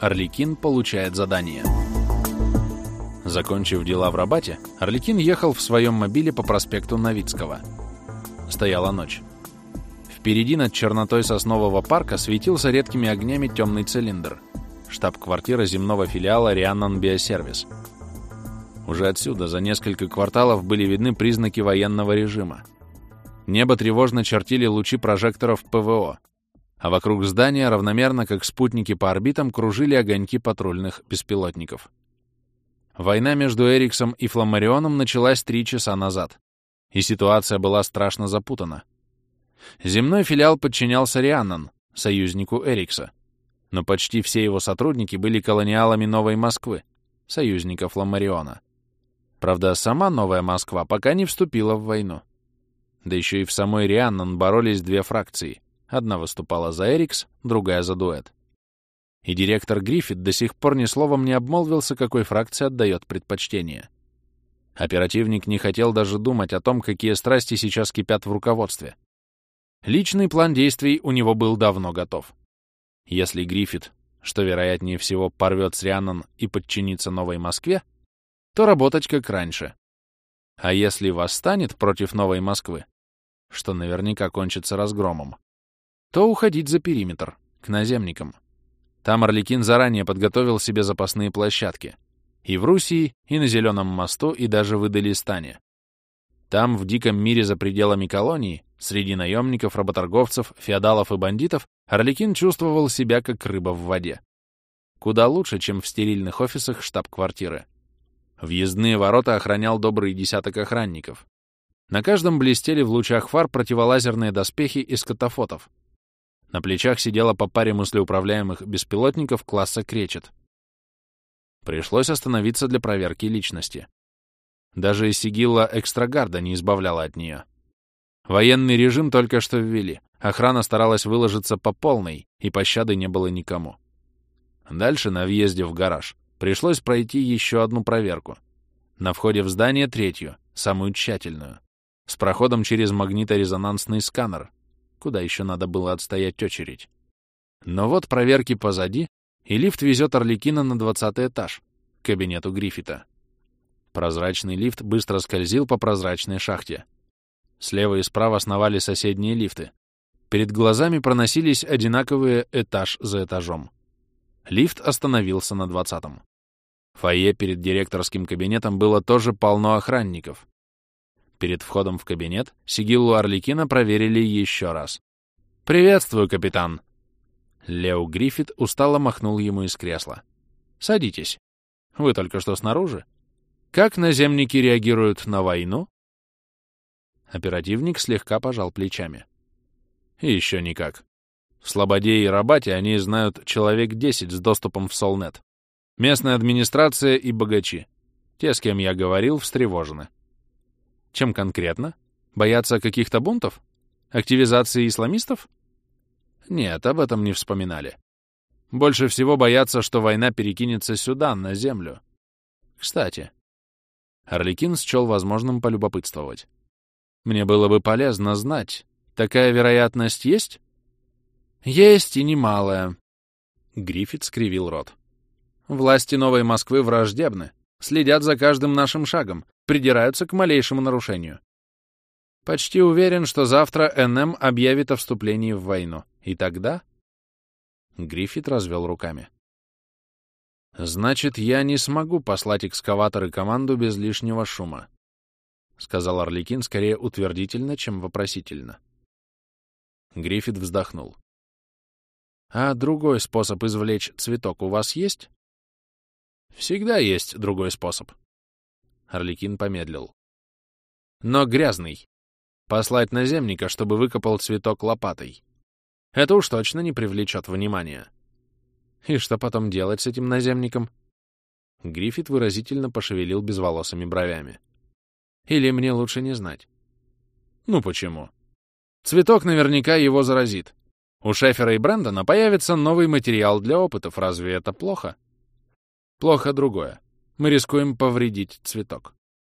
Арлекин получает задание. Закончив дела в Рабате, Арлекин ехал в своем мобиле по проспекту Новицкого. Стояла ночь. Впереди над чернотой соснового парка светился редкими огнями темный цилиндр. Штаб-квартира земного филиала Рианнон Биосервис. Уже отсюда, за несколько кварталов, были видны признаки военного режима. Небо тревожно чертили лучи прожекторов ПВО, а вокруг здания равномерно, как спутники по орбитам, кружили огоньки патрульных беспилотников. Война между Эриксом и Фламмарионом началась 3 часа назад, и ситуация была страшно запутана. Земной филиал подчинялся Рианнон, союзнику Эрикса, но почти все его сотрудники были колониалами Новой Москвы, союзника Фламмариона. Правда, сама Новая Москва пока не вступила в войну. Да еще и в самой Рианнон боролись 2 фракции. Одна выступала за Эрикс, другая за дуэт. И директор Гриффит до сих пор ни словом не обмолвился, какой фракции отдает предпочтение. Оперативник не хотел даже думать о том, какие страсти сейчас кипят в руководстве. Личный план действий у него был давно готов. Если Гриффит, что вероятнее всего, порвет с Рианнон и подчинится Новой Москве, то работать как раньше. А если восстанет против Новой Москвы, что наверняка кончится разгромом, то уходить за периметр, к наземникам. Там Арлекин заранее подготовил себе запасные площадки. И в Руссии, и на Зеленом мосту, и даже в Иделистане. Там, в диком мире за пределами колонии, среди наемников, работорговцев, феодалов и бандитов, Арлекин чувствовал себя как рыба в воде. Куда лучше, чем в стерильных офисах штаб-квартиры. Въездные ворота охранял добрый десяток охранников. На каждом блестели в лучах фар противолазерные доспехи из катафотов. На плечах сидела по паре мыслеуправляемых беспилотников класса «Кречет». Пришлось остановиться для проверки личности. Даже сигилла экстрагарда не избавляла от нее. Военный режим только что ввели. Охрана старалась выложиться по полной, и пощады не было никому. Дальше, на въезде в гараж, пришлось пройти еще одну проверку. На входе в здание 3-ю, самую тщательную, с проходом через магниторезонансный сканер, куда еще надо было отстоять очередь. Но вот проверки позади, и лифт везет Арлекина на 20-й этаж, к кабинету Гриффита. Прозрачный лифт быстро скользил по прозрачной шахте. Слева и справа сновали соседние лифты. Перед глазами проносились одинаковые этаж за этажом. Лифт остановился на 20-м. Фойе перед директорским кабинетом было тоже полно охранников. Перед входом в кабинет сигиллу Арлекина проверили еще раз. «Приветствую, капитан!» Лео Гриффит устало махнул ему из кресла. «Садитесь. Вы только что снаружи? Как наземники реагируют на войну?» Оперативник слегка пожал плечами. «Еще никак. В Слободе и Рабате они знают человек 10 с доступом в Солнет. Местная администрация и богачи. Те, с кем я говорил, встревожены. Чем конкретно? Боятся каких-то бунтов? Активизации исламистов? Нет, об этом не вспоминали. Больше всего боятся, что война перекинется сюда, на землю. Кстати, Арлекин счел возможным полюбопытствовать. Мне было бы полезно знать, такая вероятность есть? Есть и немалая. Гриффит скривил рот. Власти Новой Москвы враждебны, следят за каждым нашим шагом, придираются к малейшему нарушению. Почти уверен, что завтра НМ объявит о вступлении в войну. И тогда... Гриффит развел руками. «Значит, я не смогу послать экскаватор и команду без лишнего шума», — сказал Арлекин скорее утвердительно, чем вопросительно. Гриффит вздохнул. «А другой способ извлечь цветок у вас есть?» «Всегда есть другой способ». Арлекин помедлил. «Но грязный. Послать наземника, чтобы выкопал цветок лопатой. Это уж точно не привлечет внимания». «И что потом делать с этим наземником?» Гриффит выразительно пошевелил безволосыми бровями. «Или мне лучше не знать?» «Ну почему? Цветок наверняка его заразит. У Шефера и Брэндона появится новый материал для опытов. Разве это плохо?» «Плохо другое. Мы рискуем повредить цветок».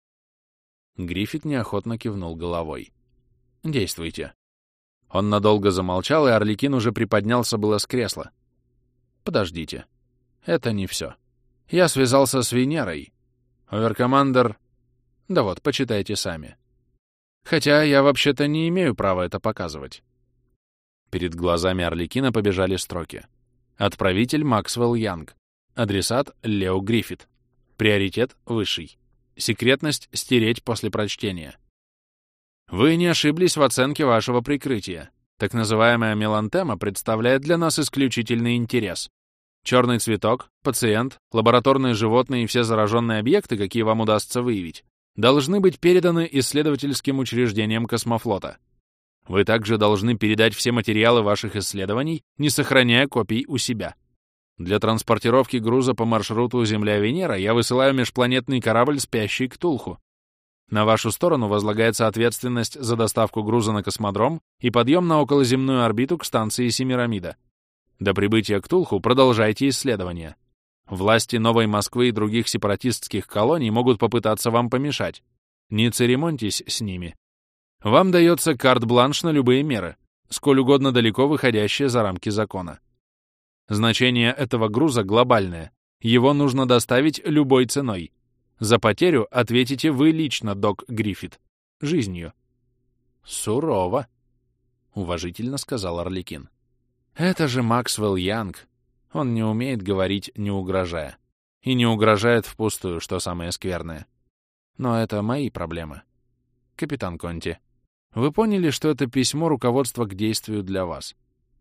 Гриффит неохотно кивнул головой. «Действуйте». Он надолго замолчал, и Арлекин уже приподнялся было с кресла. «Подождите. Это не все. Я связался с Венерой. Оверкомандер... Да вот, почитайте сами. Хотя я вообще-то не имею права это показывать. Перед глазами Арлекина побежали строки. Отправитель Максвелл Янг. Адресат Лео Гриффит. Приоритет высший. Секретность стереть после прочтения. Вы не ошиблись в оценке вашего прикрытия. Так называемая мелантема представляет для нас исключительный интерес. Черный цветок, пациент, лабораторные животные и все зараженные объекты, какие вам удастся выявить, должны быть переданы исследовательским учреждениям космофлота. Вы также должны передать все материалы ваших исследований, не сохраняя копий у себя. Для транспортировки груза по маршруту Земля-Венера я высылаю межпланетный корабль «Спящий Ктулху». На вашу сторону возлагается ответственность за доставку груза на космодром и подъем на околоземную орбиту к станции Семирамида. До прибытия Ктулху продолжайте исследования. Власти Новой Москвы и других сепаратистских колоний могут попытаться вам помешать. Не церемоньтесь с ними. Вам дается карт-бланш на любые меры, сколь угодно далеко выходящие за рамки закона. Значение этого груза глобальное. Его нужно доставить любой ценой. За потерю ответите вы лично, док Гриффит. Жизнью. Сурово, — уважительно сказал Арлекин. Это же Максвелл Янг. Он не умеет говорить, не угрожая. И не угрожает впустую, что самое скверное. Но это мои проблемы. Капитан Конти, вы поняли, что это письмо руководства к действию для вас?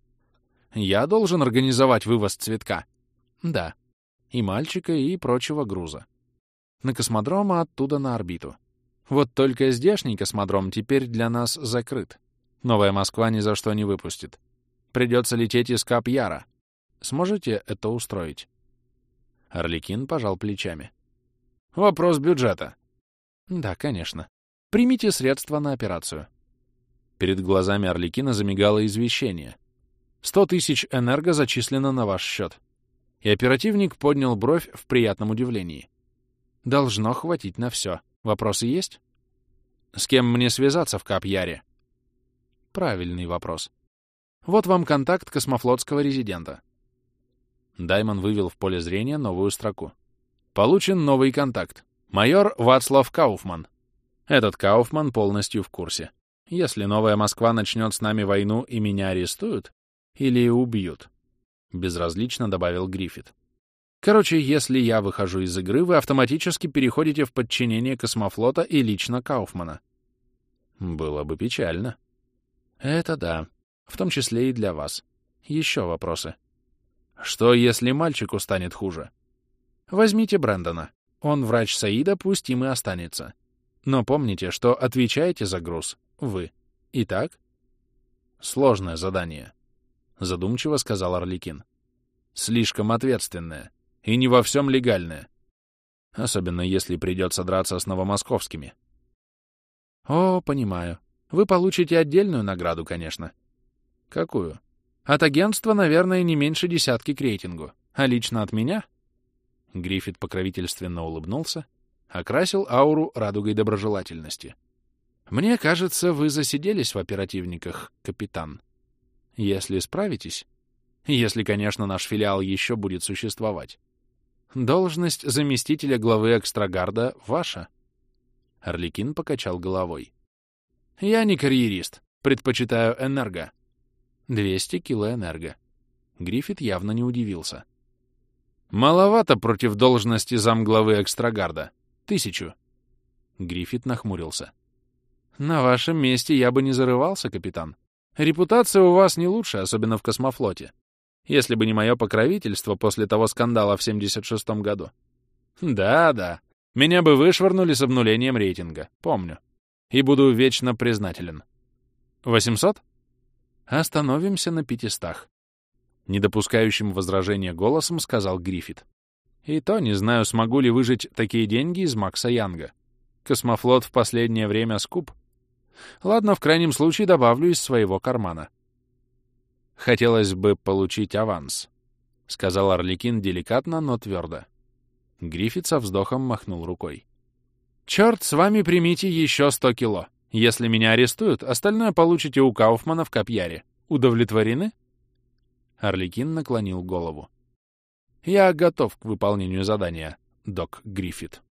Я должен организовать вывоз цветка? Да. И мальчика, и прочего груза. На космодром, а оттуда на орбиту. Вот только здешний космодром теперь для нас закрыт. Новая Москва ни за что не выпустит. Придется лететь из Кап-Яра. Сможете это устроить? Арлекин пожал плечами. Вопрос бюджета. Да, конечно. Примите средства на операцию. Перед глазами Арлекина замигало извещение. 100 тысяч энерго зачислено на ваш счет. И оперативник поднял бровь в приятном удивлении. Должно хватить на все. Вопросы есть? С кем мне связаться в Кап-Яре? Правильный вопрос. Вот вам контакт космофлотского резидента. Даймон вывел в поле зрения новую строку. Получен новый контакт. Майор Вацлав Кауфман. Этот Кауфман полностью в курсе. Если Новая Москва начнет с нами войну и меня арестуют, или убьют, безразлично добавил Гриффит. Короче, если я выхожу из игры, вы автоматически переходите в подчинение космофлота и лично Кауфмана. Было бы печально. Это да. В том числе и для вас. Еще вопросы. Что, если мальчику станет хуже? Возьмите Брэндона. Он врач Саида, пусть им и останется. Но помните, что отвечаете за груз вы. Итак? Сложное задание, задумчиво сказал Арлекин. Слишком ответственное. И не во всем легальное. Особенно если придется драться с новомосковскими. О, понимаю. Вы получите отдельную награду, конечно. Какую? От агентства, наверное, не меньше 10 к рейтингу. А лично от меня? Гриффит покровительственно улыбнулся, окрасил ауру радугой доброжелательности. Мне кажется, вы засиделись в оперативниках, капитан. Если справитесь, если, конечно, наш филиал еще будет существовать, должность заместителя главы Экстрагарда ваша. Арлекин покачал головой. Я не карьерист, предпочитаю энерго. 200 килоэнерго. Гриффит явно не удивился. Маловато против должности замглавы Экстрагарда. 1000. Гриффит нахмурился. На вашем месте я бы не зарывался, капитан. Репутация у вас не лучшая, особенно в космофлоте. Если бы не мое покровительство после того скандала в 76-м году. Да-да, меня бы вышвырнули с обнулением рейтинга, помню. И буду вечно признателен. 800? Остановимся на 500. Не допускающим возражения голосом сказал Гриффит. И то не знаю, смогу ли выжить такие деньги из Макса Янга. Космофлот в последнее время скуп. Ладно, в крайнем случае добавлю из своего кармана. Хотелось бы получить аванс, сказал Арлекин деликатно, но твердо. Гриффит со вздохом махнул рукой. Черт, с вами примите еще 100 кило. Если меня арестуют, остальное получите у Кауфмана в Кап-Яре. Удовлетворены? Арлекин наклонил голову. Я готов к выполнению задания, док Гриффит.